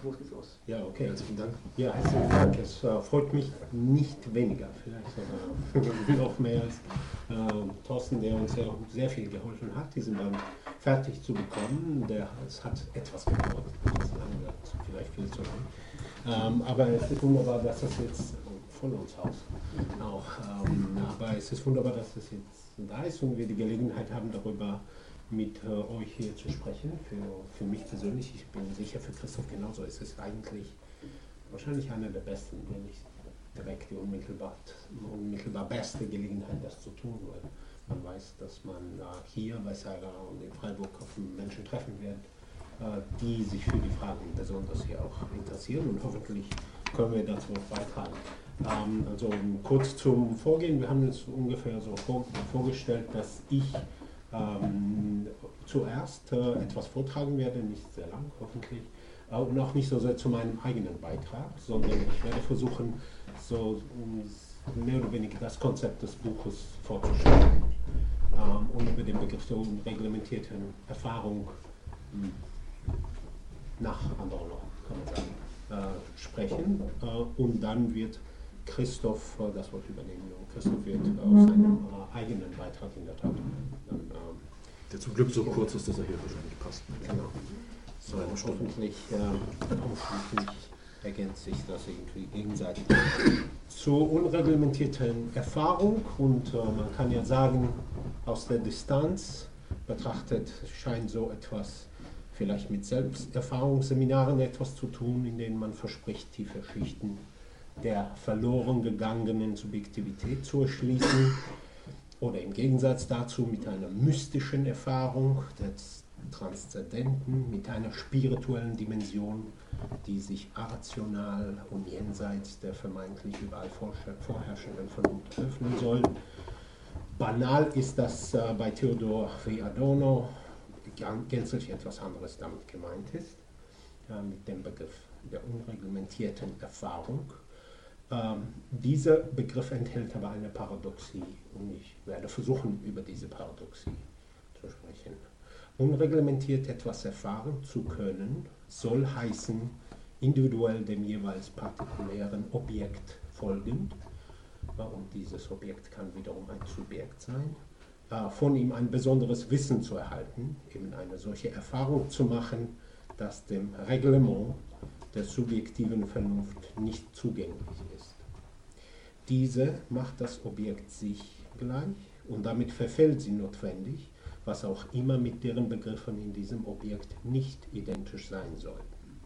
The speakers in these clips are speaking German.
los geht's los. Ja, okay. Herzlichen Dank. Ja, herzlichen Dank. Es freut mich nicht weniger, vielleicht sogar noch mehr als Thorsten, der uns ja sehr viel geholfen hat, diesen Band fertig zu bekommen. Es hat etwas gedauert, etwas lange, vielleicht viel zu lang. Aber es ist wunderbar, dass das jetzt von uns aus auch. Aber es ist wunderbar, dass das jetzt da ist und wir die Gelegenheit haben, darüber mit euch hier zu sprechen. Für mich persönlich, ich bin sicher, für Christoph genauso, ist es eigentlich wahrscheinlich einer der besten, wenn nicht direkt die unmittelbar beste Gelegenheit, das zu tun, weil man weiß, dass man hier bei Seiler und in Freiburg auf Menschen treffen wird, die sich für die Fragen besonders hier auch interessieren, und hoffentlich können wir dazu auch beitragen. Also kurz zum Vorgehen, wir haben uns ungefähr so vorgestellt, dass ich zuerst etwas vortragen werde, nicht sehr lang hoffentlich, und auch nicht so sehr zu meinem eigenen Beitrag, sondern ich werde versuchen, so mehr oder weniger das Konzept des Buches vorzustellen und über den Begriff der unreglementierten Erfahrung nach Adorno, kann man sagen, sprechen, und dann wird Christoph das Wort übernehmen. Christoph wird auf seinem eigenen Beitrag in der Tat dann, der zum Glück so kurz ist, dass er hier wahrscheinlich passt. Genau. So, hoffentlich ergänzt sich das irgendwie gegenseitig. Zur unreglementierten Erfahrung, und man kann ja sagen, aus der Distanz betrachtet scheint so etwas vielleicht mit Selbsterfahrungsseminaren etwas zu tun, in denen man verspricht, tiefe Schichten der verloren gegangenen Subjektivität zu erschließen, oder im Gegensatz dazu mit einer mystischen Erfahrung des Transzendenten, mit einer spirituellen Dimension, die sich irrational und jenseits der vermeintlich überall vorherrschenden Vernunft öffnen soll. Banal ist das bei Theodor W. Adorno gänzlich etwas anderes damit gemeint ist, mit dem Begriff der unreglementierten Erfahrung. Dieser Begriff enthält aber eine Paradoxie, und ich werde versuchen, über diese Paradoxie zu sprechen. Unreglementiert etwas erfahren zu können, soll heißen, individuell dem jeweils partikulären Objekt folgend, und dieses Objekt kann wiederum ein Subjekt sein, von ihm ein besonderes Wissen zu erhalten, eben eine solche Erfahrung zu machen, das dem Reglement der subjektiven Vernunft nicht zugänglich ist. Diese macht das Objekt sich gleich, und damit verfällt sie notwendig, was auch immer mit deren Begriffen in diesem Objekt nicht identisch sein soll.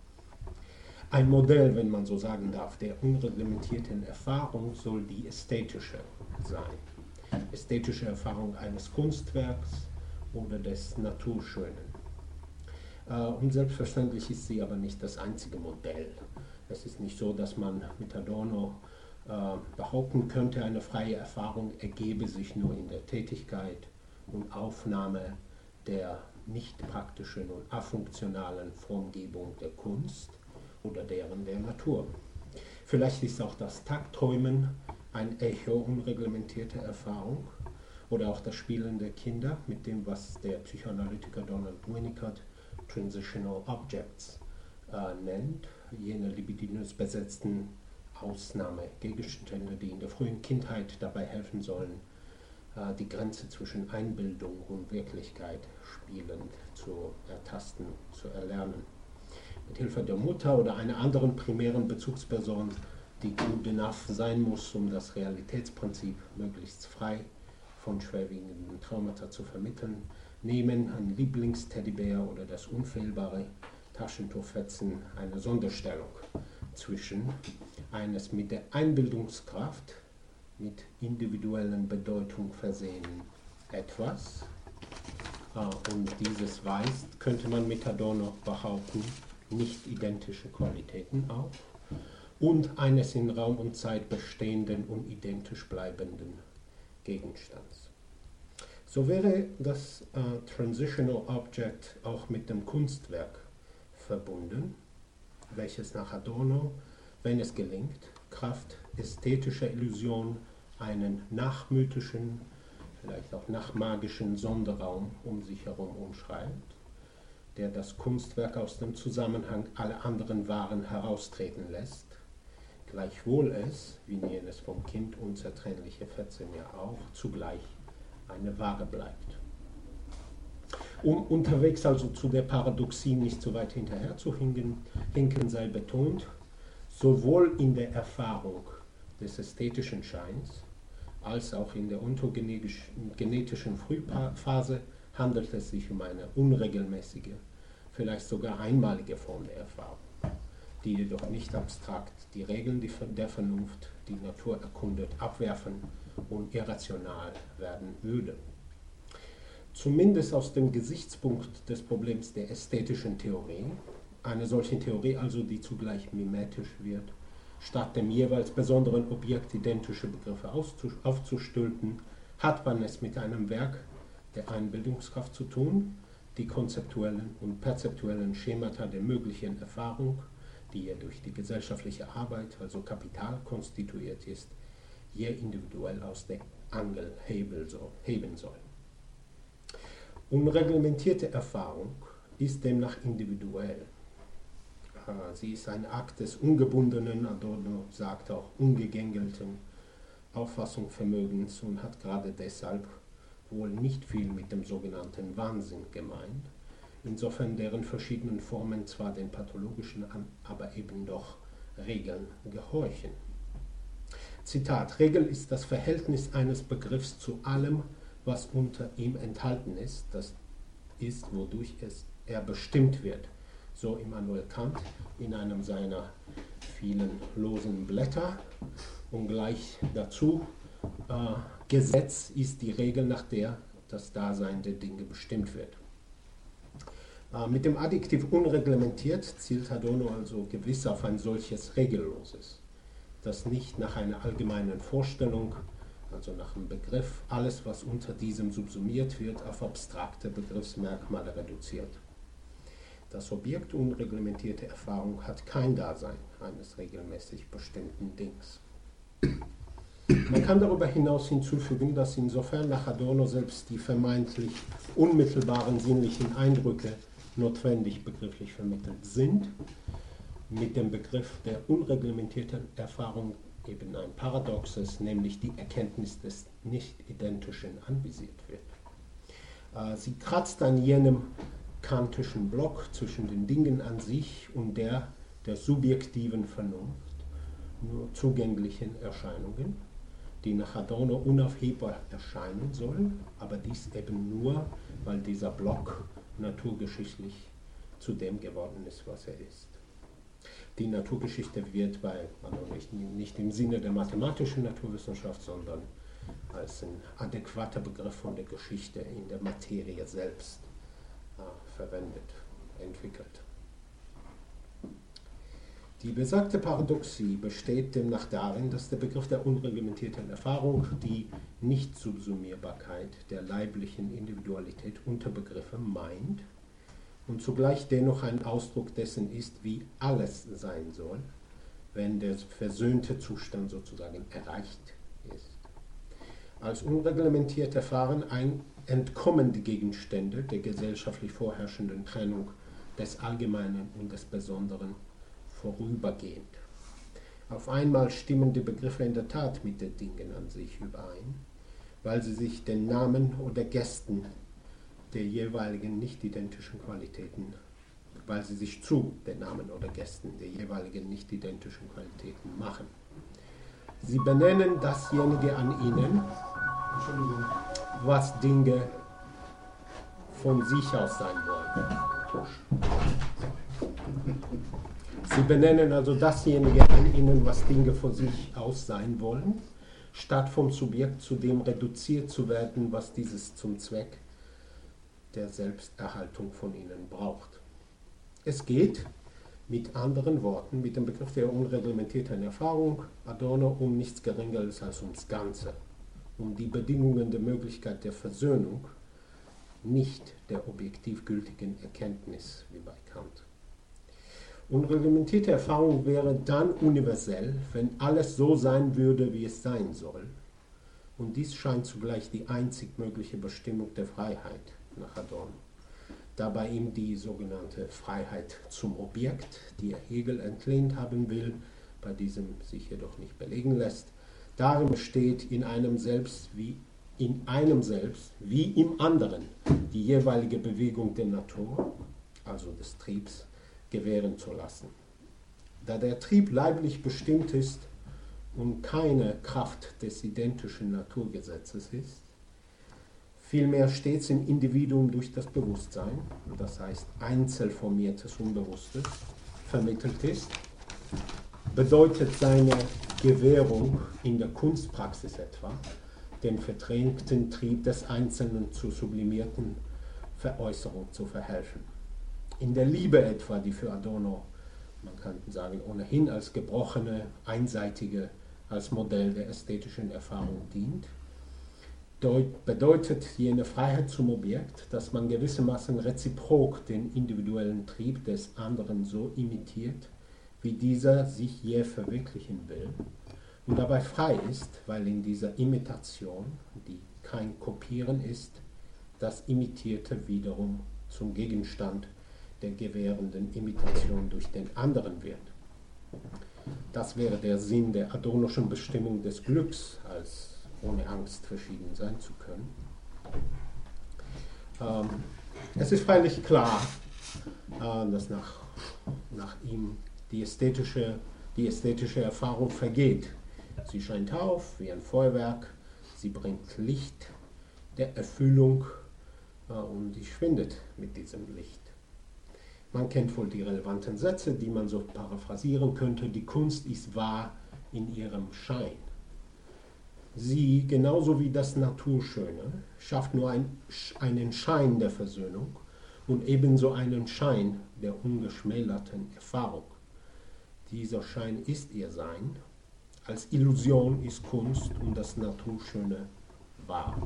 Ein Modell, wenn man so sagen darf, der unreglementierten Erfahrung soll die ästhetische sein. Ästhetische Erfahrung eines Kunstwerks oder des Naturschönen. Und selbstverständlich ist sie aber nicht das einzige Modell. Es ist nicht so, dass man mit Adorno behaupten könnte, eine freie Erfahrung ergebe sich nur in der Tätigkeit und Aufnahme der nicht praktischen und afunktionalen Formgebung der Kunst oder deren der Natur. Vielleicht ist auch das Tagträumen ein Echo unreglementierter Erfahrung, oder auch das Spielen der Kinder mit dem, was der Psychoanalytiker Donald Winnicott Transitional Objects nennt, jene libidinös besetzten Ausnahmegegenstände, die in der frühen Kindheit dabei helfen sollen, die Grenze zwischen Einbildung und Wirklichkeit spielend zu ertasten, zu erlernen. Mit Hilfe der Mutter oder einer anderen primären Bezugsperson, die good enough sein muss, um das Realitätsprinzip möglichst frei von schwerwiegenden Traumata zu vermitteln, nehmen ein Lieblingsteddybär oder das unfehlbare Taschentuchfetzen eine Sonderstellung zwischen eines mit der Einbildungskraft, mit individuellen Bedeutung versehenen etwas, und dieses weist, könnte man mit Adorno behaupten, nicht identische Qualitäten auf, und eines in Raum und Zeit bestehenden und identisch bleibenden Gegenstands. So wäre das Transitional Object auch mit dem Kunstwerk verbunden, welches nach Adorno, wenn es gelingt, Kraft ästhetischer Illusion einen nachmythischen, vielleicht auch nachmagischen Sonderraum um sich herum umschreibt, der das Kunstwerk aus dem Zusammenhang aller anderen Waren heraustreten lässt, gleichwohl es, wie jenes vom Kind unzertrennliche Fetzen ja auch, zugleich eine Ware bleibt. Um unterwegs also zu der Paradoxie nicht so weit hinterher zu hinken, sei betont, sowohl in der Erfahrung des ästhetischen Scheins als auch in der ontogenetischen Frühphase handelt es sich um eine unregelmäßige, vielleicht sogar einmalige Form der Erfahrung, die jedoch nicht abstrakt die Regeln der Vernunft, die Natur erkundet, abwerfen und irrational werden würde. Zumindest aus dem Gesichtspunkt des Problems der ästhetischen Theorie, eine solche Theorie also, die zugleich mimetisch wird, statt dem jeweils besonderen Objekt identische Begriffe aufzustülpen, hat man es mit einem Werk der Einbildungskraft zu tun, die konzeptuellen und perzeptuellen Schemata der möglichen Erfahrung, die ja durch die gesellschaftliche Arbeit, also Kapital, konstituiert ist, je individuell aus der Angel heben soll. Unreglementierte Erfahrung ist demnach individuell. Sie ist ein Akt des ungebundenen, Adorno sagt auch ungegängelten Auffassungsvermögens und hat gerade deshalb wohl nicht viel mit dem sogenannten Wahnsinn gemeint, insofern deren verschiedenen Formen zwar den pathologischen, aber eben doch Regeln gehorchen. Zitat: Regel ist das Verhältnis eines Begriffs zu allem, was unter ihm enthalten ist, das ist, wodurch er bestimmt wird, so Immanuel Kant in einem seiner vielen losen Blätter. Und gleich dazu, Gesetz ist die Regel, nach der das Dasein der Dinge bestimmt wird. Mit dem Adjektiv unreglementiert zielt Adorno also gewiss auf ein solches Regelloses, das nicht nach einer allgemeinen Vorstellung, also nach dem Begriff, alles, was unter diesem subsumiert wird, auf abstrakte Begriffsmerkmale reduziert. Das Objekt unreglementierte Erfahrung hat kein Dasein eines regelmäßig bestimmten Dings. Man kann darüber hinaus hinzufügen, dass insofern nach Adorno selbst die vermeintlich unmittelbaren sinnlichen Eindrücke notwendig begrifflich vermittelt sind, mit dem Begriff der unreglementierten Erfahrung eben ein Paradoxes, nämlich die Erkenntnis des Nicht-Identischen anvisiert wird. Sie kratzt an jenem kantischen Block zwischen den Dingen an sich und der subjektiven Vernunft nur zugänglichen Erscheinungen, die nach Adorno unaufhebbar erscheinen sollen, aber dies eben nur, weil dieser Block naturgeschichtlich zu dem geworden ist, was er ist. Die Naturgeschichte wird bei Adorno nicht im Sinne der mathematischen Naturwissenschaft, sondern als ein adäquater Begriff von der Geschichte in der Materie selbst verwendet, entwickelt. Die besagte Paradoxie besteht demnach darin, dass der Begriff der unreglementierten Erfahrung die Nicht-Subsumierbarkeit der leiblichen Individualität unter Begriffe meint und zugleich dennoch ein Ausdruck dessen ist, wie alles sein soll, wenn der versöhnte Zustand sozusagen erreicht ist. Als unreglementiert erfahren entkommen die Gegenstände der gesellschaftlich vorherrschenden Trennung des Allgemeinen und des Besonderen vorübergehend. Auf einmal stimmen die Begriffe in der Tat mit den Dingen an sich überein, weil sie sich den Namen oder Gästen der jeweiligen nicht identischen Qualitäten, weil sie sich zu den Namen oder Gästen der jeweiligen nicht identischen Qualitäten machen. Sie benennen dasjenige an ihnen, was Dinge von sich aus sein wollen. Sie benennen also dasjenige an ihnen, was Dinge von sich aus sein wollen, statt vom Subjekt zu dem reduziert zu werden, was dieses zum Zweck der Selbsterhaltung von ihnen braucht. Es geht, mit anderen Worten, mit dem Begriff der unreglementierten Erfahrung Adorno um nichts Geringeres als ums Ganze, um die Bedingungen der Möglichkeit der Versöhnung, nicht der objektiv gültigen Erkenntnis wie bei Kant. Unreglementierte Erfahrung wäre dann universell, wenn alles so sein würde, wie es sein soll. Und dies scheint zugleich die einzig mögliche Bestimmung der Freiheit nach Adorno. dabei ihm die sogenannte Freiheit zum Objekt, die er Hegel entlehnt haben will, bei diesem sich jedoch nicht belegen lässt. Darin besteht in einem selbst wie im anderen die jeweilige Bewegung der Natur, also des Triebs, gewähren zu lassen. Da der Trieb leiblich bestimmt ist und keine Kraft des identischen Naturgesetzes ist, vielmehr stets im Individuum durch das Bewusstsein, das heißt einzelformiertes Unbewusstes, vermittelt ist, bedeutet seine Gewährung in der Kunstpraxis etwa, den verdrängten Trieb des Einzelnen zur sublimierten Veräußerung zu verhelfen. In der Liebe etwa, die für Adorno, man kann sagen, ohnehin als gebrochene, einseitige, als Modell der ästhetischen Erfahrung dient, bedeutet jene Freiheit zum Objekt, dass man gewissermaßen reziprok den individuellen Trieb des anderen so imitiert, wie dieser sich je verwirklichen will, und dabei frei ist, weil in dieser Imitation, die kein Kopieren ist, das Imitierte wiederum zum Gegenstand der gewährenden Imitation durch den anderen wird. Das wäre der Sinn der adornoschen Bestimmung des Glücks, als ohne Angst verschieden sein zu können. Es ist freilich klar, dass nach ihm die ästhetische Erfahrung vergeht. Sie scheint auf wie ein Feuerwerk, sie bringt Licht der Erfüllung und sie schwindet mit diesem Licht. Man kennt wohl die relevanten Sätze, die man so paraphrasieren könnte. Die Kunst ist wahr in ihrem Schein. Sie, genauso wie das Naturschöne, schafft nur einen Schein der Versöhnung und ebenso einen Schein der ungeschmälerten Erfahrung. Dieser Schein ist ihr Sein. Als Illusion ist Kunst und das Naturschöne wahr.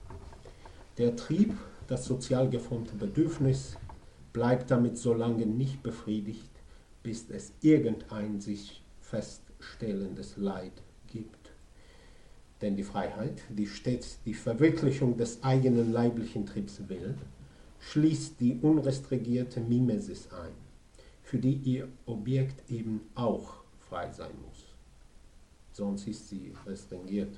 Der Trieb, das sozial geformte Bedürfnis, bleibt damit so lange nicht befriedigt, bis es irgendein sich feststellendes Leid gibt. Denn die Freiheit, die stets die Verwirklichung des eigenen leiblichen Triebs will, schließt die unrestringierte Mimesis ein, für die ihr Objekt eben auch frei sein muss. Sonst ist sie restringiert.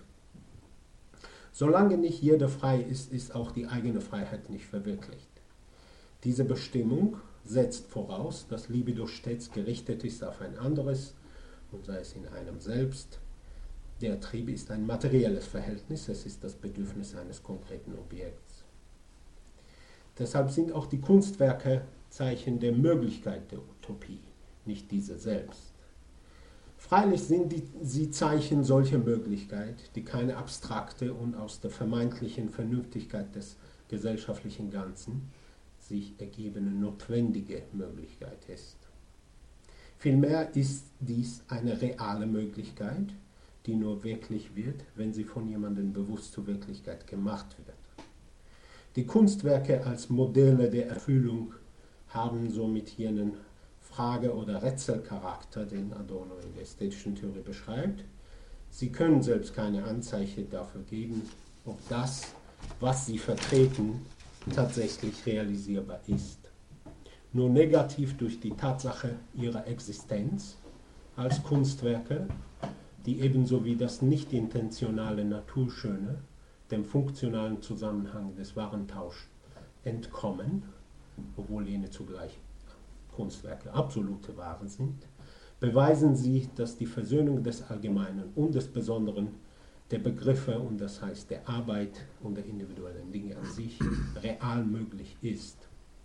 Solange nicht jeder frei ist, ist auch die eigene Freiheit nicht verwirklicht. Diese Bestimmung setzt voraus, dass Libido stets gerichtet ist auf ein anderes, und sei es in einem selbst. Der Trieb ist ein materielles Verhältnis, es ist das Bedürfnis eines konkreten Objekts. Deshalb sind auch die Kunstwerke Zeichen der Möglichkeit der Utopie, nicht diese selbst. Freilich sind sie Zeichen solcher Möglichkeit, die keine abstrakte und aus der vermeintlichen Vernünftigkeit des gesellschaftlichen Ganzen sich ergebene notwendige Möglichkeit ist. Vielmehr ist dies eine reale Möglichkeit, die nur wirklich wird, wenn sie von jemandem bewusst zur Wirklichkeit gemacht wird. Die Kunstwerke als Modelle der Erfüllung haben somit jenen Frage- oder Rätselcharakter, den Adorno in der ästhetischen Theorie beschreibt. Sie können selbst keine Anzeichen dafür geben, ob das, was sie vertreten, tatsächlich realisierbar ist. Nur negativ durch die Tatsache ihrer Existenz als Kunstwerke, die ebenso wie das nicht intentionale Naturschöne dem funktionalen Zusammenhang des Warentauschs entkommen, obwohl jene zugleich Kunstwerke absolute Waren sind, beweisen sie, dass die Versöhnung des Allgemeinen und des Besonderen der Begriffe und das heißt der Arbeit und der individuellen Dinge an sich real möglich ist.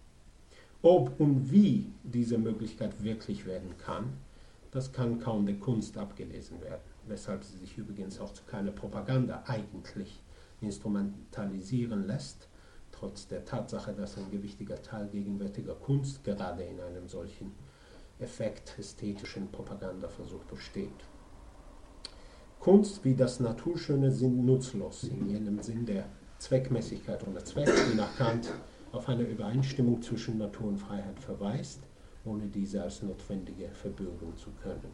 Ob und wie diese Möglichkeit wirklich werden kann, das kann kaum der Kunst abgelesen werden, weshalb sie sich übrigens auch zu keiner Propaganda eigentlich instrumentalisieren lässt, trotz der Tatsache, dass ein gewichtiger Teil gegenwärtiger Kunst gerade in einem solchen effektästhetischen Propagandaversuch besteht. Kunst wie das Naturschöne sind nutzlos, in jenem Sinn der Zweckmäßigkeit ohne Zweck, die nach Kant auf eine Übereinstimmung zwischen Natur und Freiheit verweist, ohne diese als notwendige verbürgen zu können.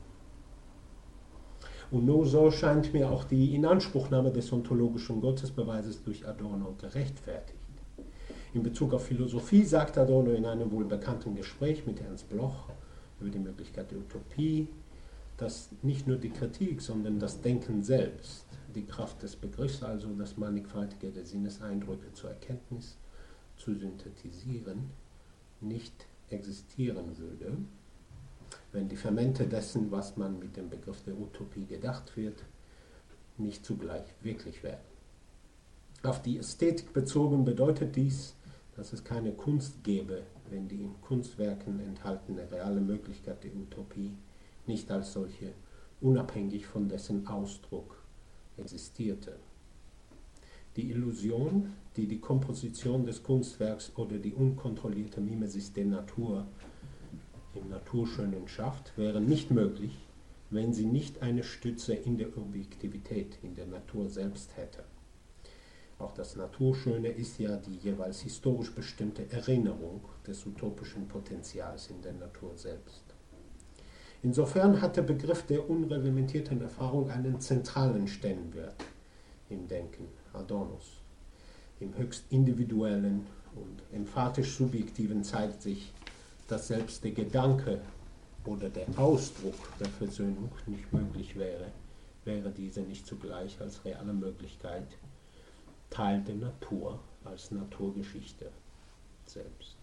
Und nur so scheint mir auch die Inanspruchnahme des ontologischen Gottesbeweises durch Adorno gerechtfertigt. In Bezug auf Philosophie sagt Adorno in einem wohl bekannten Gespräch mit Ernst Bloch über die Möglichkeit der Utopie, dass nicht nur die Kritik, sondern das Denken selbst, die Kraft des Begriffs, also das Mannigfaltige der Sinneseindrücke zur Erkenntnis zu synthetisieren, nicht existieren würde, wenn die Fermente dessen, was man mit dem Begriff der Utopie gedacht wird, nicht zugleich wirklich werden. Auf die Ästhetik bezogen bedeutet dies, dass es keine Kunst gäbe, wenn die in Kunstwerken enthaltene reale Möglichkeit der Utopie nicht als solche unabhängig von dessen Ausdruck existierte. Die Illusion, die die Komposition des Kunstwerks oder die unkontrollierte Mimesis der Natur im Naturschönen schafft, wäre nicht möglich, wenn sie nicht eine Stütze in der Objektivität, in der Natur selbst hätte. Auch das Naturschöne ist ja die jeweils historisch bestimmte Erinnerung des utopischen Potenzials in der Natur selbst. Insofern hat der Begriff der unreglementierten Erfahrung einen zentralen Stellenwert im Denken Adornos. Im höchst individuellen und emphatisch subjektiven zeigt sich, dass selbst der Gedanke oder der Ausdruck der Versöhnung nicht möglich wäre, wäre diese nicht zugleich als reale Möglichkeit Teil der Natur als Naturgeschichte selbst.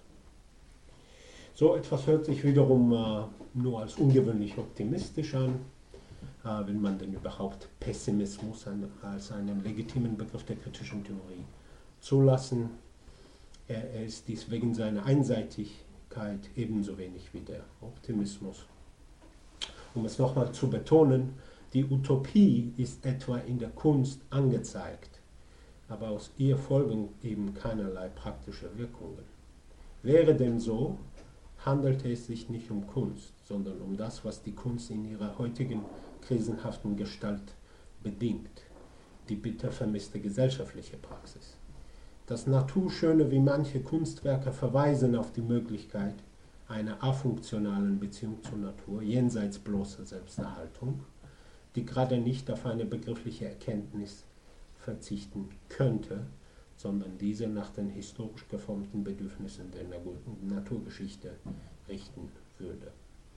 So etwas hört sich wiederum nur als ungewöhnlich optimistisch an, wenn man denn überhaupt Pessimismus als einen legitimen Begriff der kritischen Theorie zulassen. Er ist dies wegen seiner Einseitigkeit ebenso wenig wie der Optimismus. Um es nochmal zu betonen, die Utopie ist etwa in der Kunst angezeigt, aber aus ihr folgen eben keinerlei praktische Wirkungen. Wäre dem so, handelte es sich nicht um Kunst, sondern um das, was die Kunst in ihrer heutigen krisenhaften Gestalt bedingt, die bitter vermisste gesellschaftliche Praxis. Das Naturschöne wie manche Kunstwerke verweisen auf die Möglichkeit einer afunktionalen Beziehung zur Natur, jenseits bloßer Selbsterhaltung, die gerade nicht auf eine begriffliche Erkenntnis verzichten könnte, sondern diese nach den historisch geformten Bedürfnissen der Naturgeschichte richten würde.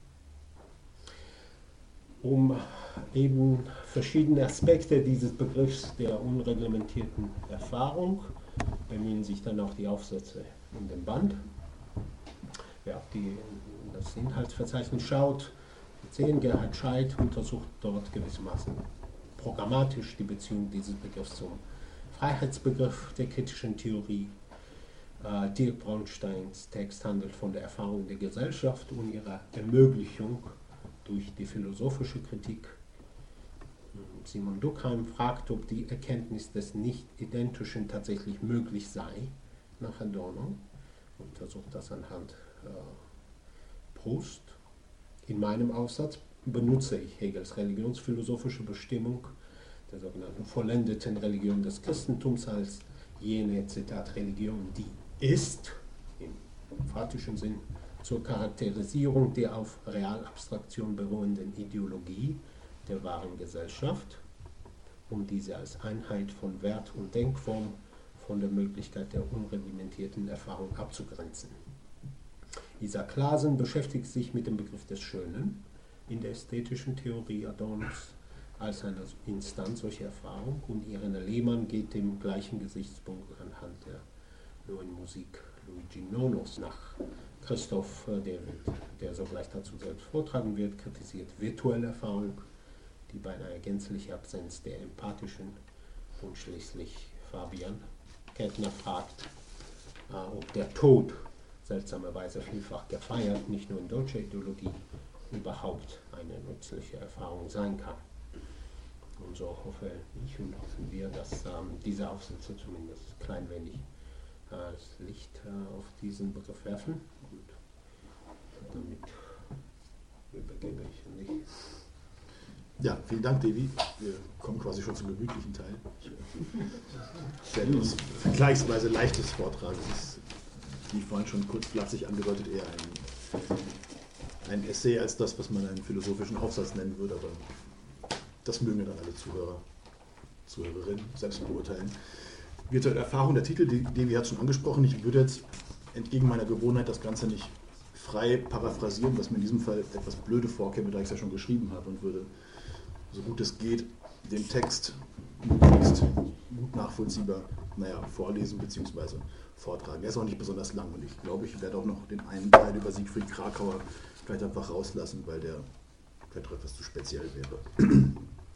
Um eben verschiedene Aspekte dieses Begriffs der unreglementierten Erfahrung bemühen sich dann auch die Aufsätze in dem Band. Wer auf das Inhaltsverzeichnis schaut, sehen, Gerhard Scheidt untersucht dort gewissermaßen programmatisch die Beziehung dieses Begriffs zum Freiheitsbegriff der kritischen Theorie. Dirk Braunsteins Text handelt von der Erfahrung der Gesellschaft und ihrer Ermöglichung durch die philosophische Kritik. Simon Durkheim fragt, ob die Erkenntnis des Nicht-Identischen tatsächlich möglich sei, nach Adorno, untersucht das anhand Proust. In meinem Aufsatz benutze ich Hegels religionsphilosophische Bestimmung der sogenannten vollendeten Religion des Christentums als jene, Zitat, Religion, die ist, im emphatischen Sinn, zur Charakterisierung der auf Realabstraktion beruhenden Ideologie der wahren Gesellschaft, um diese als Einheit von Wert und Denkform von der Möglichkeit der unreglementierten Erfahrung abzugrenzen. Isaac Clasen beschäftigt sich mit dem Begriff des Schönen in der ästhetischen Theorie Adornos als eine Instanz solcher Erfahrung, und Irene Lehmann geht dem gleichen Gesichtspunkt anhand der neuen Musik Luigi Nonos nach. Christoph, der sogleich dazu selbst vortragen wird, kritisiert virtuelle Erfahrung, die bei einer gänzlichen Absenz der empathischen, und schließlich Fabian Kettner fragt, ob der Tod, seltsamerweise vielfach gefeiert, nicht nur in deutscher Ideologie, überhaupt eine nützliche Erfahrung sein kann. Und so hoffe ich und hoffen wir, dass diese Aufsätze zumindest klein wenig das Licht auf diesen Begriff werfen. Und damit übergebe ich an dich. Ja, vielen Dank, Devi. Wir kommen quasi schon zum gemütlichen Teil. Ich werde uns vergleichsweise leichtes vortragen. Das ist, wie vorhin schon kurz flapsig angedeutet, eher ein Essay als das, was man einen philosophischen Aufsatz nennen würde, aber das mögen ja dann alle Zuhörer, Zuhörerinnen selbst beurteilen. Virtuelle Erfahrung, der Titel, Devi hat es schon angesprochen. Ich würde jetzt entgegen meiner Gewohnheit das Ganze nicht frei paraphrasieren, was mir in diesem Fall etwas blöde vorkäme, da ich es ja schon geschrieben habe, und würde, so gut es geht, den Text möglichst gut nachvollziehbar vorlesen bzw. vortragen. Er ist auch nicht besonders lang und ich glaube, ich werde auch noch den einen Teil über Siegfried Kracauer vielleicht einfach rauslassen, weil der vielleicht etwas zu speziell wäre.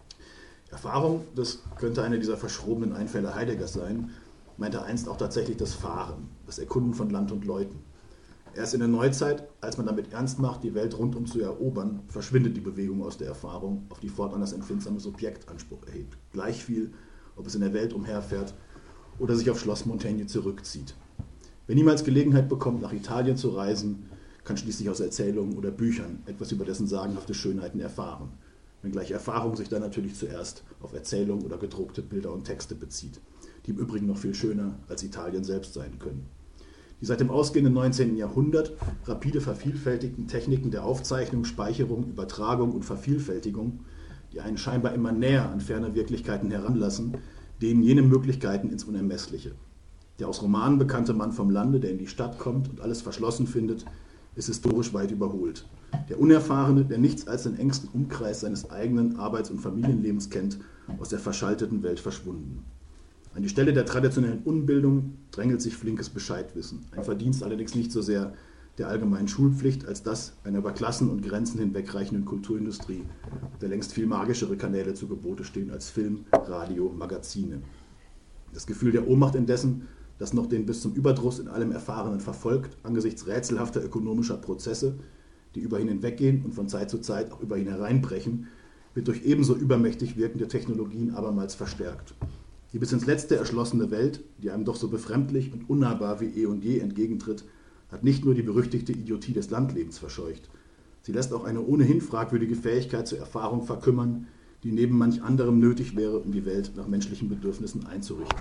Erfahrung, das könnte einer dieser verschrobenen Einfälle Heideggers sein, meinte einst auch tatsächlich das Fahren, das Erkunden von Land und Leuten. Erst in der Neuzeit, als man damit ernst macht, die Welt rundum zu erobern, verschwindet die Bewegung aus der Erfahrung, auf die fortan das empfindsame Subjekt Anspruch erhebt. Gleich viel, ob es in der Welt umherfährt oder sich auf Schloss Montaigne zurückzieht. Wer niemals Gelegenheit bekommt, nach Italien zu reisen, kann schließlich aus Erzählungen oder Büchern etwas über dessen sagenhafte Schönheiten erfahren. Wenngleich Erfahrung sich dann natürlich zuerst auf Erzählungen oder gedruckte Bilder und Texte bezieht, die im Übrigen noch viel schöner als Italien selbst sein können. Die seit dem ausgehenden 19. Jahrhundert rapide vervielfältigten Techniken der Aufzeichnung, Speicherung, Übertragung und Vervielfältigung, die einen scheinbar immer näher an ferne Wirklichkeiten heranlassen, dehnen jene Möglichkeiten ins Unermessliche. Der aus Romanen bekannte Mann vom Lande, der in die Stadt kommt und alles verschlossen findet, ist historisch weit überholt. Der Unerfahrene, der nichts als den engsten Umkreis seines eigenen Arbeits- und Familienlebens kennt, aus der verschalteten Welt verschwunden. An die Stelle der traditionellen Unbildung drängelt sich flinkes Bescheidwissen. Ein Verdienst allerdings nicht so sehr der allgemeinen Schulpflicht, als das einer über Klassen und Grenzen hinwegreichenden Kulturindustrie, der längst viel magischere Kanäle zu Gebote stehen als Film, Radio, Magazine. Das Gefühl der Ohnmacht indessen, das noch den bis zum Überdruss in allem Erfahrenen verfolgt, angesichts rätselhafter ökonomischer Prozesse, die über ihn hinweggehen und von Zeit zu Zeit auch über ihn hereinbrechen, wird durch ebenso übermächtig wirkende Technologien abermals verstärkt. Die bis ins Letzte erschlossene Welt, die einem doch so befremdlich und unnahbar wie eh und je entgegentritt, hat nicht nur die berüchtigte Idiotie des Landlebens verscheucht. Sie lässt auch eine ohnehin fragwürdige Fähigkeit zur Erfahrung verkümmern, die neben manch anderem nötig wäre, um die Welt nach menschlichen Bedürfnissen einzurichten.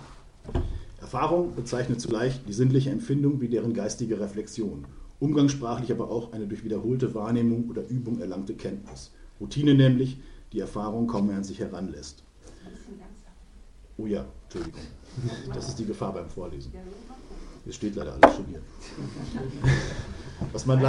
Erfahrung bezeichnet zugleich die sinnliche Empfindung wie deren geistige Reflexion, umgangssprachlich aber auch eine durch wiederholte Wahrnehmung oder Übung erlangte Kenntnis. Routine nämlich, die Erfahrung kaum mehr an sich heranlässt. Oh ja, Entschuldigung. Das ist die Gefahr beim Vorlesen. Hier steht leider alles schon hier. Was man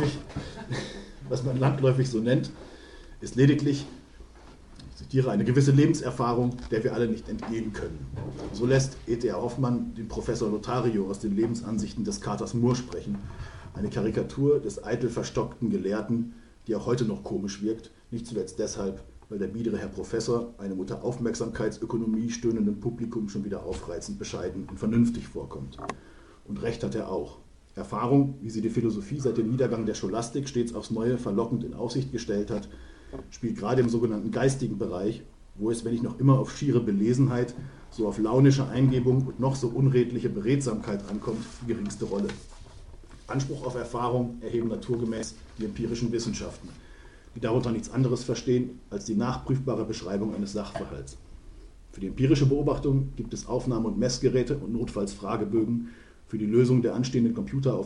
landläufig so nennt, ist lediglich, ich zitiere, eine gewisse Lebenserfahrung, der wir alle nicht entgehen können. So lässt E.T.A. Hoffmann den Professor Lothario aus den Lebensansichten des Katers Murr sprechen, eine Karikatur des eitel verstockten Gelehrten, die auch heute noch komisch wirkt, nicht zuletzt deshalb, weil der biedere Herr Professor einem unter Aufmerksamkeitsökonomie stöhnenden Publikum schon wieder aufreizend bescheiden und vernünftig vorkommt. Und recht hat er auch. Erfahrung, wie sie die Philosophie seit dem Niedergang der Scholastik stets aufs Neue verlockend in Aussicht gestellt hat, spielt gerade im sogenannten geistigen Bereich, wo es, wenn nicht noch immer auf schiere Belesenheit, so auf launische Eingebung und noch so unredliche Beredsamkeit ankommt, die geringste Rolle. Anspruch auf Erfahrung erheben naturgemäß die empirischen Wissenschaften, die darunter nichts anderes verstehen als die nachprüfbare Beschreibung eines Sachverhalts. Für die empirische Beobachtung gibt es Aufnahme- und Messgeräte und notfalls Fragebögen, für die Lösung der anstehenden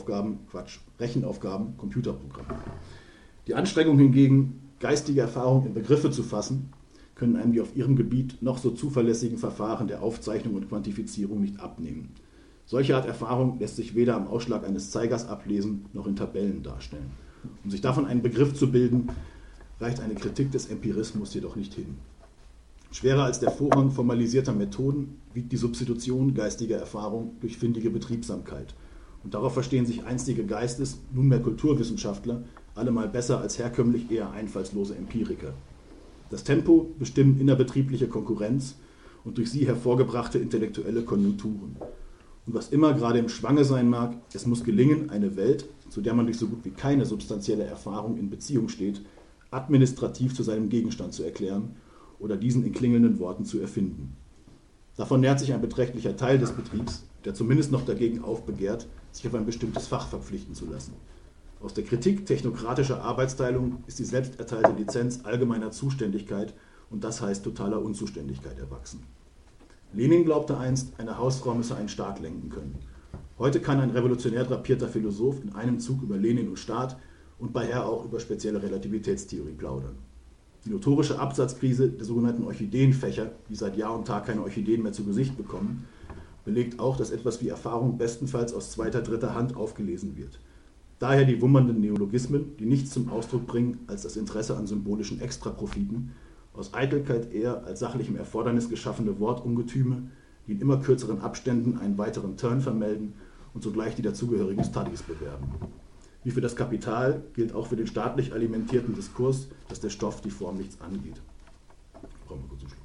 Rechenaufgaben, Computerprogramme. Die Anstrengung hingegen, geistige Erfahrung in Begriffe zu fassen, können einem die auf ihrem Gebiet noch so zuverlässigen Verfahren der Aufzeichnung und Quantifizierung nicht abnehmen. Solche Art Erfahrung lässt sich weder am Ausschlag eines Zeigers ablesen, noch in Tabellen darstellen. Um sich davon einen Begriff zu bilden, reicht eine Kritik des Empirismus jedoch nicht hin. Schwerer als der Vorrang formalisierter Methoden wiegt die Substitution geistiger Erfahrung durch findige Betriebsamkeit. Und darauf verstehen sich einstige Geistes-, nunmehr Kulturwissenschaftler, allemal besser als herkömmlich eher einfallslose Empiriker. Das Tempo bestimmen innerbetriebliche Konkurrenz und durch sie hervorgebrachte intellektuelle Konjunkturen. Und was immer gerade im Schwange sein mag, es muss gelingen, eine Welt, zu der man durch so gut wie keine substanzielle Erfahrung in Beziehung steht, administrativ zu seinem Gegenstand zu erklären oder diesen in klingelnden Worten zu erfinden. Davon nährt sich ein beträchtlicher Teil des Betriebs, der zumindest noch dagegen aufbegehrt, sich auf ein bestimmtes Fach verpflichten zu lassen. Aus der Kritik technokratischer Arbeitsteilung ist die selbsterteilte Lizenz allgemeiner Zuständigkeit und das heißt totaler Unzuständigkeit erwachsen. Lenin glaubte einst, eine Hausfrau müsse einen Staat lenken können. Heute kann ein revolutionär drapierter Philosoph in einem Zug über Lenin und Staat und beiher auch über spezielle Relativitätstheorie plaudern. Die notorische Absatzkrise der sogenannten Orchideenfächer, die seit Jahr und Tag keine Orchideen mehr zu Gesicht bekommen, belegt auch, dass etwas wie Erfahrung bestenfalls aus zweiter, dritter Hand aufgelesen wird. Daher die wummernden Neologismen, die nichts zum Ausdruck bringen als das Interesse an symbolischen Extraprofiten, aus Eitelkeit eher als sachlichem Erfordernis geschaffene Wortungetüme, die in immer kürzeren Abständen einen weiteren Turn vermelden und sogleich die dazugehörigen Studies bewerben. Wie für das Kapital gilt auch für den staatlich alimentierten Diskurs, dass der Stoff die Form nichts angeht. Brauchen wir kurz einen Schluck.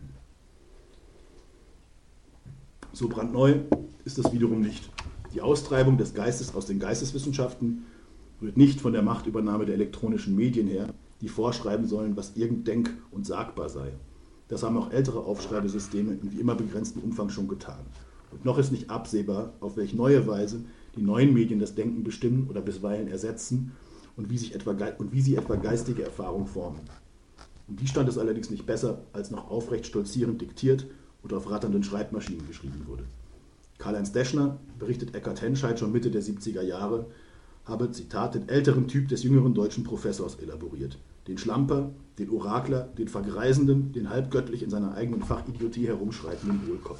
So brandneu ist es wiederum nicht. Die Austreibung des Geistes aus den Geisteswissenschaften rührt nicht von der Machtübernahme der elektronischen Medien her, die vorschreiben sollen, was irgend denk- und sagbar sei. Das haben auch ältere Aufschreibesysteme in wie immer begrenztem Umfang schon getan. Und noch ist nicht absehbar, auf welche neue Weise die neuen Medien das Denken bestimmen oder bisweilen ersetzen und wie sie etwa geistige Erfahrung formen. Um die stand es allerdings nicht besser, als noch aufrecht stolzierend diktiert und auf ratternden Schreibmaschinen geschrieben wurde. Karl-Heinz Deschner, berichtet Eckhard Henscheid schon Mitte der 70er Jahre, habe, Zitat, den älteren Typ des jüngeren deutschen Professors elaboriert. Den Schlamper, den Orakler, den Vergreisenden, den halbgöttlich in seiner eigenen Fachidiotie herumschreitenden Hohlkopf.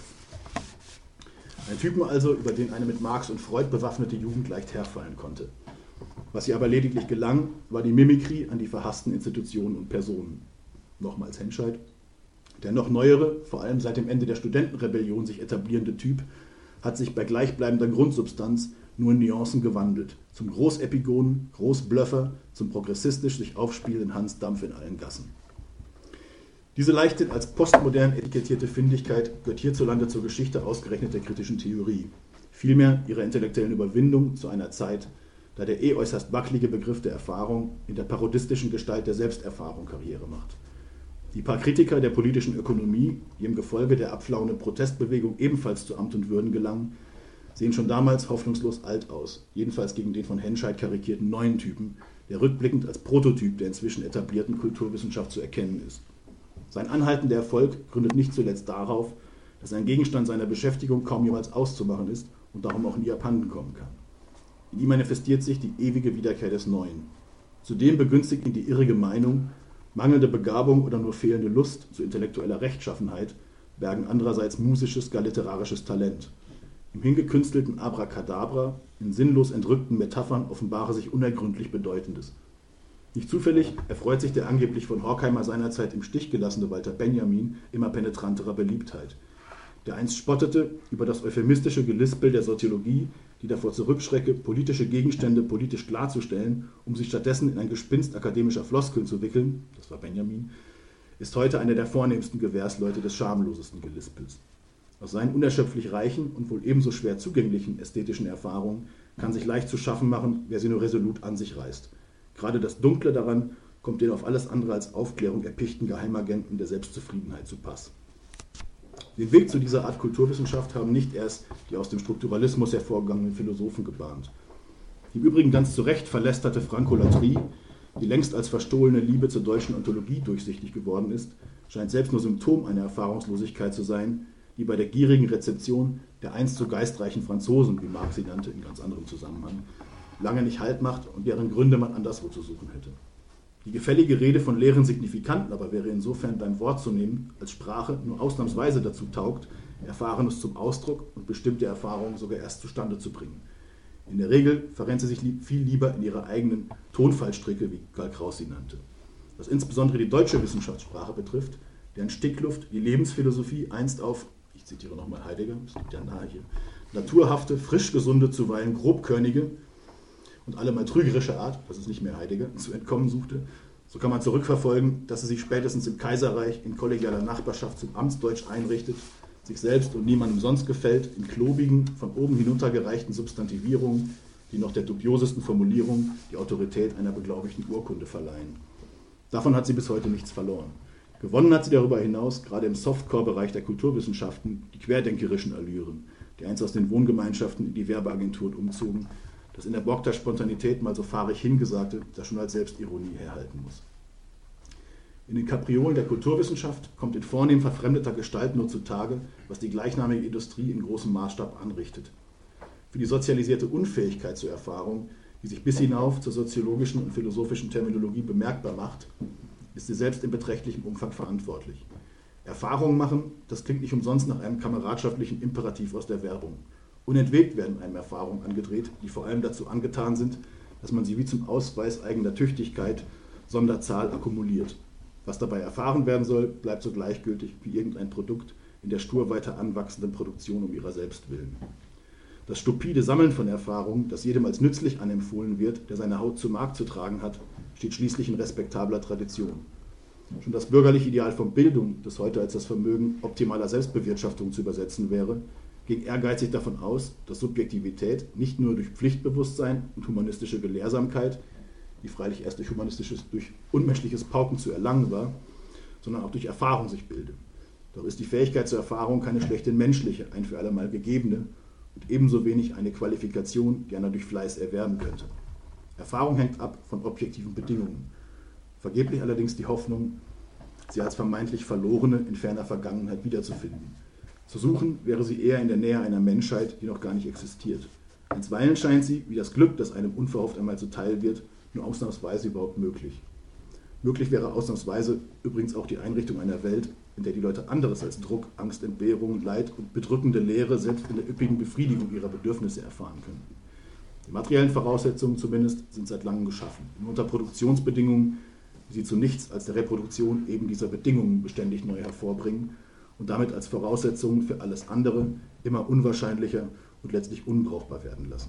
Ein Typen also, über den eine mit Marx und Freud bewaffnete Jugend leicht herfallen konnte. Was ihr aber lediglich gelang, war die Mimikrie an die verhassten Institutionen und Personen. Nochmals Henscheid. Der noch neuere, vor allem seit dem Ende der Studentenrebellion sich etablierende Typ, hat sich bei gleichbleibender Grundsubstanz nur in Nuancen gewandelt. Zum Großepigonen, Großblöffer, zum progressistisch sich aufspielenden Hans Dampf in allen Gassen. Diese leichthin als postmodern etikettierte Findigkeit gehört hierzulande zur Geschichte ausgerechnet der kritischen Theorie. Vielmehr ihrer intellektuellen Überwindung zu einer Zeit, da der äußerst wackelige Begriff der Erfahrung in der parodistischen Gestalt der Selbsterfahrung Karriere macht. Die paar Kritiker der politischen Ökonomie, die im Gefolge der abflauenden Protestbewegung ebenfalls zu Amt und Würden gelangen, sehen schon damals hoffnungslos alt aus, jedenfalls gegen den von Henscheid karikierten neuen Typen, der rückblickend als Prototyp der inzwischen etablierten Kulturwissenschaft zu erkennen ist. Sein anhaltender Erfolg gründet nicht zuletzt darauf, dass ein Gegenstand seiner Beschäftigung kaum jemals auszumachen ist und darum auch nie abhanden kommen kann. In ihm manifestiert sich die ewige Wiederkehr des Neuen. Zudem begünstigt ihn die irrige Meinung, mangelnde Begabung oder nur fehlende Lust zu intellektueller Rechtschaffenheit bergen andererseits musisches, gar literarisches Talent. Im hingekünstelten Abracadabra, in sinnlos entrückten Metaphern offenbare sich unergründlich Bedeutendes. Nicht zufällig erfreut sich der angeblich von Horkheimer seinerzeit im Stich gelassene Walter Benjamin immer penetranterer Beliebtheit. Der einst spottete über das euphemistische Gelispel der Soziologie, die davor zurückschrecke, politische Gegenstände politisch klarzustellen, um sie stattdessen in ein Gespinst akademischer Floskeln zu wickeln, das war Benjamin, ist heute einer der vornehmsten Gewährsleute des schamlosesten Gelispels. Aus seinen unerschöpflich reichen und wohl ebenso schwer zugänglichen ästhetischen Erfahrungen kann sich leicht zu schaffen machen, wer sie nur resolut an sich reißt. Gerade das Dunkle daran kommt den auf alles andere als Aufklärung erpichten Geheimagenten der Selbstzufriedenheit zu Pass. Den Weg zu dieser Art Kulturwissenschaft haben nicht erst die aus dem Strukturalismus hervorgegangenen Philosophen gebahnt. Die im Übrigen ganz zu Recht verlästerte Frankolatrie, die längst als verstohlene Liebe zur deutschen Ontologie durchsichtig geworden ist, scheint selbst nur Symptom einer Erfahrungslosigkeit zu sein, die bei der gierigen Rezeption der einst so geistreichen Franzosen, wie Marx sie nannte, in ganz anderem Zusammenhang, lange nicht Halt macht und deren Gründe man anderswo zu suchen hätte. Die gefällige Rede von leeren Signifikanten aber wäre insofern beim Wort zu nehmen, als Sprache nur ausnahmsweise dazu taugt, Erfahrenes zum Ausdruck und bestimmte Erfahrungen sogar erst zustande zu bringen. In der Regel verrennt sie sich viel lieber in ihre eigenen Tonfallstricke, wie Karl Kraus sie nannte. Was insbesondere die deutsche Wissenschaftssprache betrifft, deren Stickluft die Lebensphilosophie einst auf, ich zitiere nochmal Heidegger, das liegt ja nahe hier, naturhafte, frisch gesunde, zuweilen grobkörnige und allemal trügerische Art, das ist nicht mehr Heidegger, zu entkommen suchte, so kann man zurückverfolgen, dass sie sich spätestens im Kaiserreich in kollegialer Nachbarschaft zum Amtsdeutsch einrichtet, sich selbst und niemandem sonst gefällt, in klobigen, von oben hinuntergereichten Substantivierungen, die noch der dubiosesten Formulierung die Autorität einer beglaubigten Urkunde verleihen. Davon hat sie bis heute nichts verloren. Gewonnen hat sie darüber hinaus, gerade im Softcore-Bereich der Kulturwissenschaften, die querdenkerischen Allüren, die einst aus den Wohngemeinschaften in die Werbeagenturen umzogen, das in der Borgter Spontanität mal so fahrig hingesagte, das schon als Selbstironie herhalten muss. In den Kapriolen der Kulturwissenschaft kommt in vornehm verfremdeter Gestalt nur zutage, was die gleichnamige Industrie in großem Maßstab anrichtet. Für die sozialisierte Unfähigkeit zur Erfahrung, die sich bis hinauf zur soziologischen und philosophischen Terminologie bemerkbar macht, ist sie selbst in beträchtlichem Umfang verantwortlich. Erfahrungen machen, das klingt nicht umsonst nach einem kameradschaftlichen Imperativ aus der Werbung. Unentwegt werden einem Erfahrungen angedreht, die vor allem dazu angetan sind, dass man sie wie zum Ausweis eigener Tüchtigkeit Sonderzahl akkumuliert. Was dabei erfahren werden soll, bleibt so gleichgültig wie irgendein Produkt in der stur weiter anwachsenden Produktion um ihrer selbst willen. Das stupide Sammeln von Erfahrungen, das jedem als nützlich anempfohlen wird, der seine Haut zu Markt zu tragen hat, steht schließlich in respektabler Tradition. Schon das bürgerliche Ideal von Bildung, das heute als das Vermögen optimaler Selbstbewirtschaftung zu übersetzen wäre, ging ehrgeizig davon aus, dass Subjektivität nicht nur durch Pflichtbewusstsein und humanistische Gelehrsamkeit, die freilich erst durch unmenschliches Pauken zu erlangen war, sondern auch durch Erfahrung sich bilde. Doch ist die Fähigkeit zur Erfahrung keine schlechte menschliche, ein für allemal gegebene und ebenso wenig eine Qualifikation, die einer durch Fleiß erwerben könnte. Erfahrung hängt ab von objektiven Bedingungen. Vergeblich allerdings die Hoffnung, sie als vermeintlich Verlorene in ferner Vergangenheit wiederzufinden. Zu suchen wäre sie eher in der Nähe einer Menschheit, die noch gar nicht existiert. Einstweilen scheint sie, wie das Glück, das einem unverhofft einmal zuteil wird, nur ausnahmsweise überhaupt möglich. Möglich wäre ausnahmsweise übrigens auch die Einrichtung einer Welt, in der die Leute anderes als Druck, Angst, Entbehrung, Leid und bedrückende Leere selbst in der üppigen Befriedigung ihrer Bedürfnisse erfahren können. Die materiellen Voraussetzungen zumindest sind seit langem geschaffen, nur unter Produktionsbedingungen, die sie zu nichts als der Reproduktion eben dieser Bedingungen beständig neu hervorbringen und damit als Voraussetzungen für alles andere immer unwahrscheinlicher und letztlich unbrauchbar werden lassen.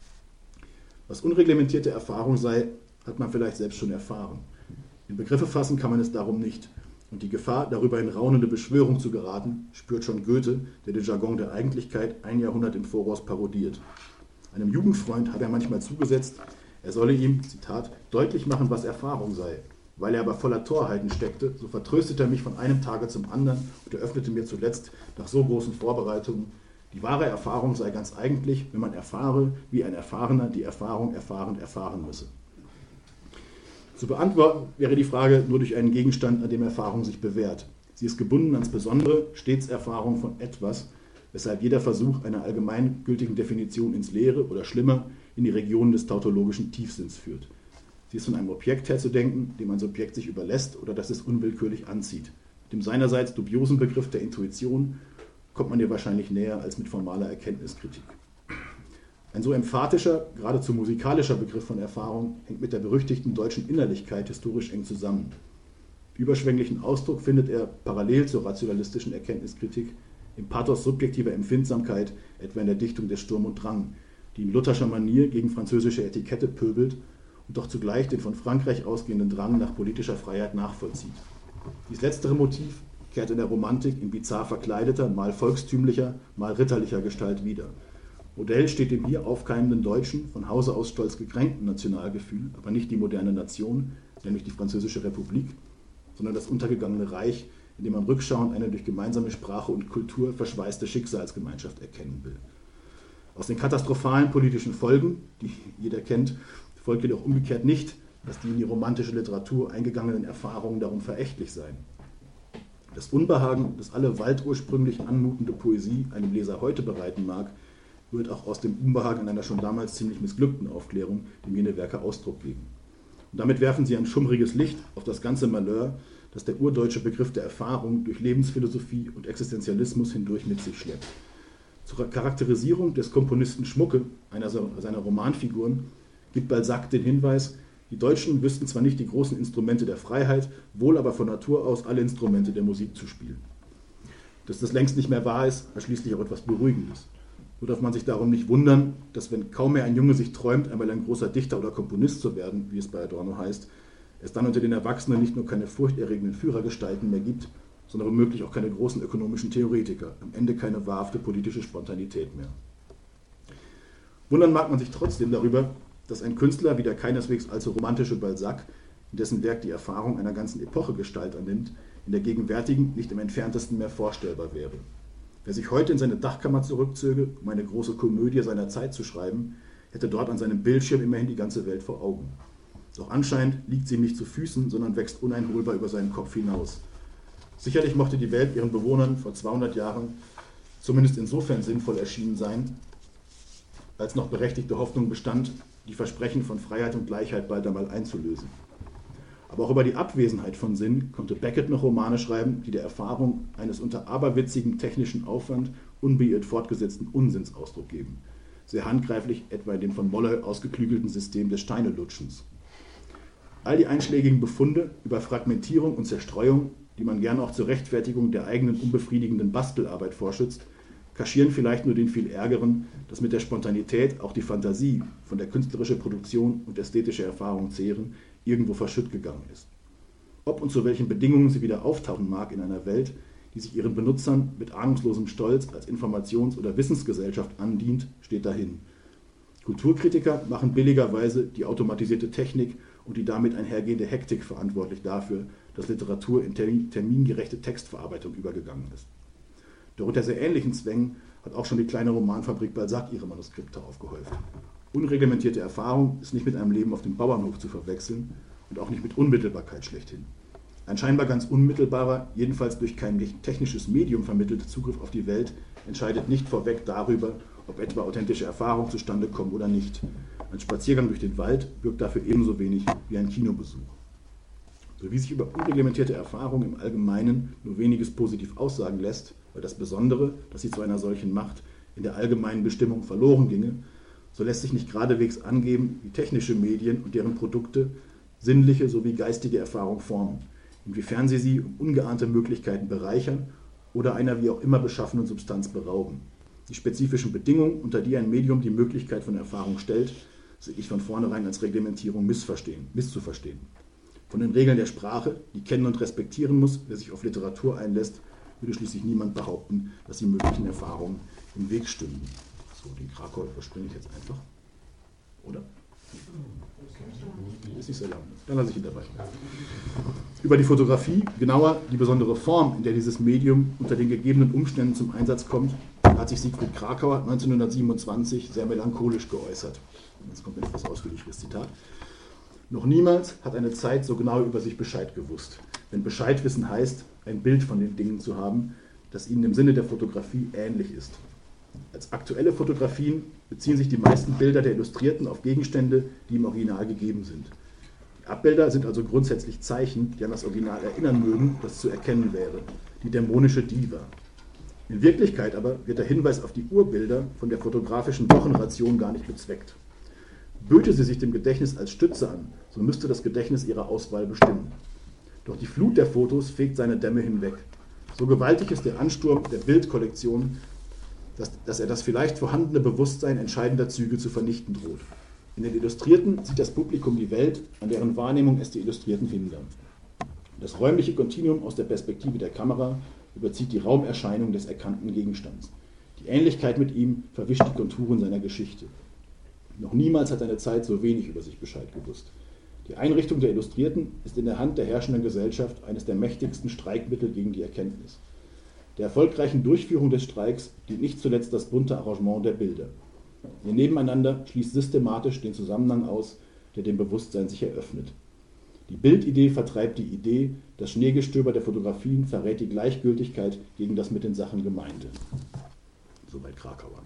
Was unreglementierte Erfahrung sei, hat man vielleicht selbst schon erfahren. In Begriffe fassen kann man es darum nicht. Und die Gefahr, darüber in raunende Beschwörung zu geraten, spürt schon Goethe, der den Jargon der Eigentlichkeit ein Jahrhundert im Voraus parodiert. Einem Jugendfreund hat er manchmal zugesetzt, er solle ihm, Zitat, deutlich machen, was Erfahrung sei. Weil er aber voller Torheiten steckte, so vertröstete er mich von einem Tage zum anderen und eröffnete mir zuletzt, nach so großen Vorbereitungen, die wahre Erfahrung sei ganz eigentlich, wenn man erfahre, wie ein Erfahrener die Erfahrung erfahren müsse. Zu beantworten wäre die Frage nur durch einen Gegenstand, an dem Erfahrung sich bewährt. Sie ist gebunden ans Besondere, stets Erfahrung von etwas, weshalb jeder Versuch einer allgemeingültigen Definition ins Leere oder schlimmer in die Regionen des tautologischen Tiefsinns führt. Sie ist von einem Objekt her zu denken, dem ein Subjekt sich überlässt oder das es unwillkürlich anzieht. Mit dem seinerseits dubiosen Begriff der Intuition kommt man ihr wahrscheinlich näher als mit formaler Erkenntniskritik. Ein so emphatischer, geradezu musikalischer Begriff von Erfahrung hängt mit der berüchtigten deutschen Innerlichkeit historisch eng zusammen. Überschwänglichen Ausdruck findet er parallel zur rationalistischen Erkenntniskritik im Pathos subjektiver Empfindsamkeit, etwa in der Dichtung des Sturm und Drang, die in lutherscher Manier gegen französische Etikette pöbelt und doch zugleich den von Frankreich ausgehenden Drang nach politischer Freiheit nachvollzieht. Dies letztere Motiv kehrt in der Romantik in bizarr verkleideter, mal volkstümlicher, mal ritterlicher Gestalt wieder. Modell steht dem hier aufkeimenden deutschen, von Hause aus stolz gekränkten Nationalgefühl, aber nicht die moderne Nation, nämlich die Französische Republik, sondern das untergegangene Reich, in dem man rückschauend eine durch gemeinsame Sprache und Kultur verschweißte Schicksalsgemeinschaft erkennen will. Aus den katastrophalen politischen Folgen, die jeder kennt, folgt jedoch umgekehrt nicht, dass die in die romantische Literatur eingegangenen Erfahrungen darum verächtlich seien. Das Unbehagen, das alle waldursprünglich anmutende Poesie einem Leser heute bereiten mag, wird auch aus dem Unbehagen an einer schon damals ziemlich missglückten Aufklärung, dem jene Werke Ausdruck geben. Und damit werfen sie ein schummriges Licht auf das ganze Malheur, das der urdeutsche Begriff der Erfahrung durch Lebensphilosophie und Existenzialismus hindurch mit sich schleppt. Zur Charakterisierung des Komponisten Schmucke, einer seiner Romanfiguren, gibt Balzac den Hinweis, die Deutschen wüssten zwar nicht die großen Instrumente der Freiheit, wohl aber von Natur aus alle Instrumente der Musik zu spielen. Dass das längst nicht mehr wahr ist, war schließlich auch etwas Beruhigendes. So darf man sich darum nicht wundern, dass wenn kaum mehr ein Junge sich träumt, einmal ein großer Dichter oder Komponist zu werden, wie es bei Adorno heißt, es dann unter den Erwachsenen nicht nur keine furchterregenden Führergestalten mehr gibt, sondern womöglich auch keine großen ökonomischen Theoretiker, am Ende keine wahrhafte politische Spontanität mehr. Wundern mag man sich trotzdem darüber, dass ein Künstler wie der keineswegs allzu romantische Balzac, in dessen Werk die Erfahrung einer ganzen Epoche Gestalt annimmt, in der gegenwärtigen nicht im entferntesten mehr vorstellbar wäre. Wer sich heute in seine Dachkammer zurückzöge, um eine große Komödie seiner Zeit zu schreiben, hätte dort an seinem Bildschirm immerhin die ganze Welt vor Augen. Doch anscheinend liegt sie ihm nicht zu Füßen, sondern wächst uneinholbar über seinen Kopf hinaus. Sicherlich mochte die Welt ihren Bewohnern vor 200 Jahren zumindest insofern sinnvoll erschienen sein, als noch berechtigte Hoffnung bestand, die Versprechen von Freiheit und Gleichheit bald einmal einzulösen. Aber auch über die Abwesenheit von Sinn konnte Beckett noch Romane schreiben, die der Erfahrung eines unter aberwitzigem technischen Aufwand unbeirrt fortgesetzten Unsinns Ausdruck geben. Sehr handgreiflich etwa in dem von Molloy ausgeklügelten System des Steinelutschens. All die einschlägigen Befunde über Fragmentierung und Zerstreuung, die man gerne auch zur Rechtfertigung der eigenen unbefriedigenden Bastelarbeit vorschützt, kaschieren vielleicht nur den viel Ärgeren, dass mit der Spontanität auch die Fantasie, von der künstlerische Produktion und ästhetische Erfahrung zehren, irgendwo verschütt gegangen ist. Ob und zu welchen Bedingungen sie wieder auftauchen mag in einer Welt, die sich ihren Benutzern mit ahnungslosem Stolz als Informations- oder Wissensgesellschaft andient, steht dahin. Kulturkritiker machen billigerweise die automatisierte Technik und die damit einhergehende Hektik verantwortlich dafür, dass Literatur in termingerechte Textverarbeitung übergegangen ist. Doch unter sehr ähnlichen Zwängen hat auch schon die kleine Romanfabrik Balzac ihre Manuskripte aufgehäuft. Unreglementierte Erfahrung ist nicht mit einem Leben auf dem Bauernhof zu verwechseln und auch nicht mit Unmittelbarkeit schlechthin. Ein scheinbar ganz unmittelbarer, jedenfalls durch kein technisches Medium vermittelter Zugriff auf die Welt entscheidet nicht vorweg darüber, ob etwa authentische Erfahrungen zustande kommen oder nicht. Ein Spaziergang durch den Wald wirkt dafür ebenso wenig wie ein Kinobesuch. So wie sich über unreglementierte Erfahrung im Allgemeinen nur weniges positiv aussagen lässt, weil das Besondere, das sie zu einer solchen macht, in der allgemeinen Bestimmung verloren ginge, so lässt sich nicht geradewegs angeben, wie technische Medien und deren Produkte sinnliche sowie geistige Erfahrung formen, inwiefern sie um ungeahnte Möglichkeiten bereichern oder einer wie auch immer beschaffenen Substanz berauben. Die spezifischen Bedingungen, unter die ein Medium die Möglichkeit von Erfahrung stellt, sehe ich von vornherein als Reglementierung misszuverstehen. Von den Regeln der Sprache, die kennen und respektieren muss, wer sich auf Literatur einlässt, würde schließlich niemand behaupten, dass die möglichen Erfahrungen im Weg stünden. So, den Krakau überspringe ich jetzt einfach. Oder? Ist nicht so lang. Dann lasse ich ihn dabei. Über die Fotografie, genauer die besondere Form, in der dieses Medium unter den gegebenen Umständen zum Einsatz kommt, hat sich Siegfried Krakauer 1927 sehr melancholisch geäußert. Jetzt kommt ein etwas ausführlicheres Zitat. Noch niemals hat eine Zeit so genau über sich Bescheid gewusst. Wenn Bescheid wissen heißt, ein Bild von den Dingen zu haben, das ihnen im Sinne der Fotografie ähnlich ist. Als aktuelle Fotografien beziehen sich die meisten Bilder der Illustrierten auf Gegenstände, die im Original gegeben sind. Die Abbilder sind also grundsätzlich Zeichen, die an das Original erinnern mögen, das zu erkennen wäre, die dämonische Diva. In Wirklichkeit aber wird der Hinweis auf die Urbilder von der fotografischen Wochenration gar nicht bezweckt. Böte sie sich dem Gedächtnis als Stütze an, so müsste das Gedächtnis ihre Auswahl bestimmen. Doch die Flut der Fotos fegt seine Dämme hinweg. So gewaltig ist der Ansturm der Bildkollektion, dass er das vielleicht vorhandene Bewusstsein entscheidender Züge zu vernichten droht. In den Illustrierten sieht das Publikum die Welt, an deren Wahrnehmung es die Illustrierten hindern. Das räumliche Kontinuum aus der Perspektive der Kamera überzieht die Raumerscheinung des erkannten Gegenstands. Die Ähnlichkeit mit ihm verwischt die Konturen seiner Geschichte. Noch niemals hat eine Zeit so wenig über sich Bescheid gewusst. Die Einrichtung der Illustrierten ist in der Hand der herrschenden Gesellschaft eines der mächtigsten Streikmittel gegen die Erkenntnis. Der erfolgreichen Durchführung des Streiks dient nicht zuletzt das bunte Arrangement der Bilder. Ihr Nebeneinander schließt systematisch den Zusammenhang aus, der dem Bewusstsein sich eröffnet. Die Bildidee vertreibt die Idee, das Schneegestöber der Fotografien verrät die Gleichgültigkeit gegen das mit den Sachen Gemeinte. Soweit Krakauer.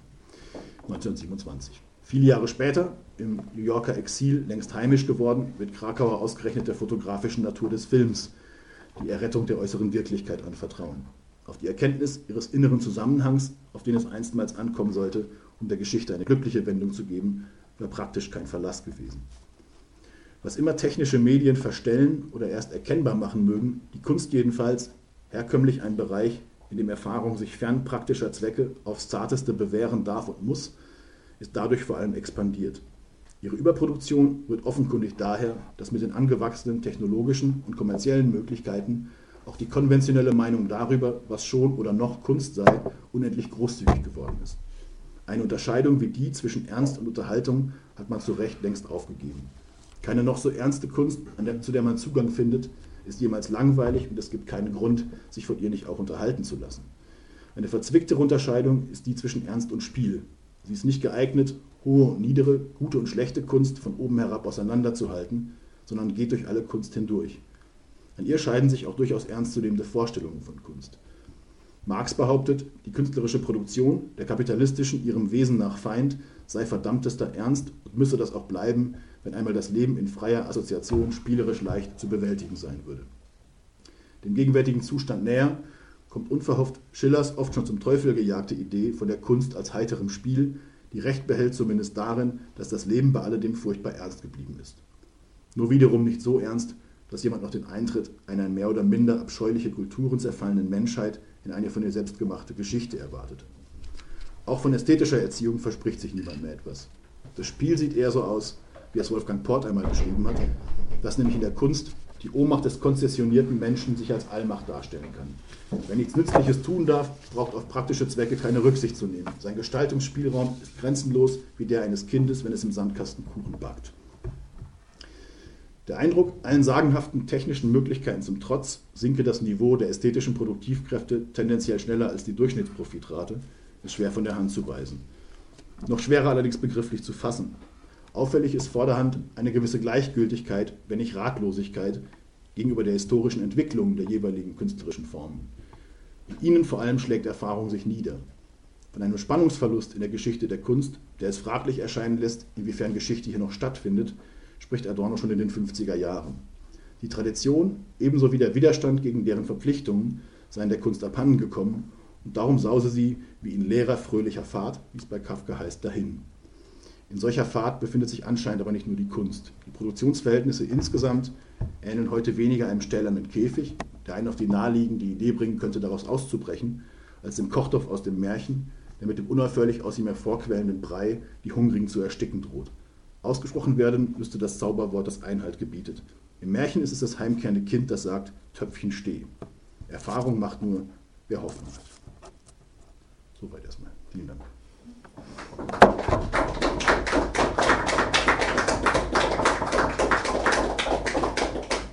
1927. Viele Jahre später, im New Yorker Exil längst heimisch geworden, wird Krakauer ausgerechnet der fotografischen Natur des Films, die Errettung der äußeren Wirklichkeit anvertrauen. Auf die Erkenntnis ihres inneren Zusammenhangs, auf den es einstmals ankommen sollte, um der Geschichte eine glückliche Wendung zu geben, war praktisch kein Verlass gewesen. Was immer technische Medien verstellen oder erst erkennbar machen mögen, die Kunst jedenfalls, herkömmlich ein Bereich, in dem Erfahrung sich fern praktischer Zwecke aufs Zarteste bewähren darf und muss, ist dadurch vor allem expandiert. Ihre Überproduktion rührt offenkundig daher, dass mit den angewachsenen technologischen und kommerziellen Möglichkeiten auch die konventionelle Meinung darüber, was schon oder noch Kunst sei, unendlich großzügig geworden ist. Eine Unterscheidung wie die zwischen Ernst und Unterhaltung hat man zu Recht längst aufgegeben. Keine noch so ernste Kunst, zu der man Zugang findet, ist jemals langweilig und es gibt keinen Grund, sich von ihr nicht auch unterhalten zu lassen. Eine verzwicktere Unterscheidung ist die zwischen Ernst und Spiel. Sie ist nicht geeignet, hohe und niedere, gute und schlechte Kunst von oben herab auseinanderzuhalten, sondern geht durch alle Kunst hindurch. An ihr scheiden sich auch durchaus ernstzunehmende Vorstellungen von Kunst. Marx behauptet, die künstlerische Produktion, der kapitalistischen ihrem Wesen nach Feind, sei verdammtester Ernst und müsse das auch bleiben, wenn einmal das Leben in freier Assoziation spielerisch leicht zu bewältigen sein würde. Dem gegenwärtigen Zustand näher kommt unverhofft Schillers oft schon zum Teufel gejagte Idee von der Kunst als heiterem Spiel, die Recht behält zumindest darin, dass das Leben bei alledem furchtbar ernst geblieben ist. Nur wiederum nicht so ernst, dass jemand noch den Eintritt einer in mehr oder minder abscheuliche Kulturen zerfallenen Menschheit in eine von ihr selbst gemachte Geschichte erwartet. Auch von ästhetischer Erziehung verspricht sich niemand mehr etwas. Das Spiel sieht eher so aus, wie es Wolfgang Port einmal beschrieben hat, dass nämlich in der Kunst die Ohnmacht des konzessionierten Menschen sich als Allmacht darstellen kann. Wer nichts Nützliches tun darf, braucht auf praktische Zwecke keine Rücksicht zu nehmen. Sein Gestaltungsspielraum ist grenzenlos wie der eines Kindes, wenn es im Sandkasten Kuchen backt. Der Eindruck, allen sagenhaften technischen Möglichkeiten zum Trotz, sinke das Niveau der ästhetischen Produktivkräfte tendenziell schneller als die Durchschnittsprofitrate, ist schwer von der Hand zu weisen. Noch schwerer allerdings begrifflich zu fassen. Auffällig ist vorderhand eine gewisse Gleichgültigkeit, wenn nicht Ratlosigkeit, gegenüber der historischen Entwicklung der jeweiligen künstlerischen Formen. In ihnen vor allem schlägt Erfahrung sich nieder. Von einem Spannungsverlust in der Geschichte der Kunst, der es fraglich erscheinen lässt, inwiefern Geschichte hier noch stattfindet, spricht Adorno schon in den 50er Jahren. Die Tradition, ebenso wie der Widerstand gegen deren Verpflichtungen, seien der Kunst abhanden gekommen und darum sause sie, wie in leerer, fröhlicher Fahrt, wie es bei Kafka heißt, dahin. In solcher Fahrt befindet sich anscheinend aber nicht nur die Kunst. Die Produktionsverhältnisse insgesamt ähneln heute weniger einem stählernen Käfig, der einen auf die naheliegende Idee bringen könnte, daraus auszubrechen, als dem Kochtopf aus dem Märchen, der mit dem unaufhörlich aus ihm hervorquellenden Brei die Hungrigen zu ersticken droht. Ausgesprochen werden müsste das Zauberwort, das Einhalt gebietet. Im Märchen ist es das heimkehrende Kind, das sagt, Töpfchen steh. Erfahrung macht nur, wer Hoffnung hat. Soweit erstmal. Vielen Dank.